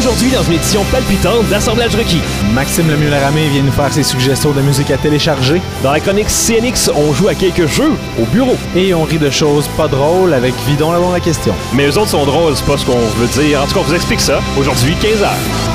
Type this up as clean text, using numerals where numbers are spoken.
Aujourd'hui, dans une édition palpitante d'Assemblage requis. Maxime Lemieux-Laramé vient nous faire ses suggestions de musique à télécharger. Dans la chronique CNX, on joue à quelques jeux au bureau. Et on rit de choses pas drôles avec Vidon la question. Mais eux autres sont drôles, c'est pas ce qu'on veut dire. En tout cas, on vous explique ça aujourd'hui, 15h.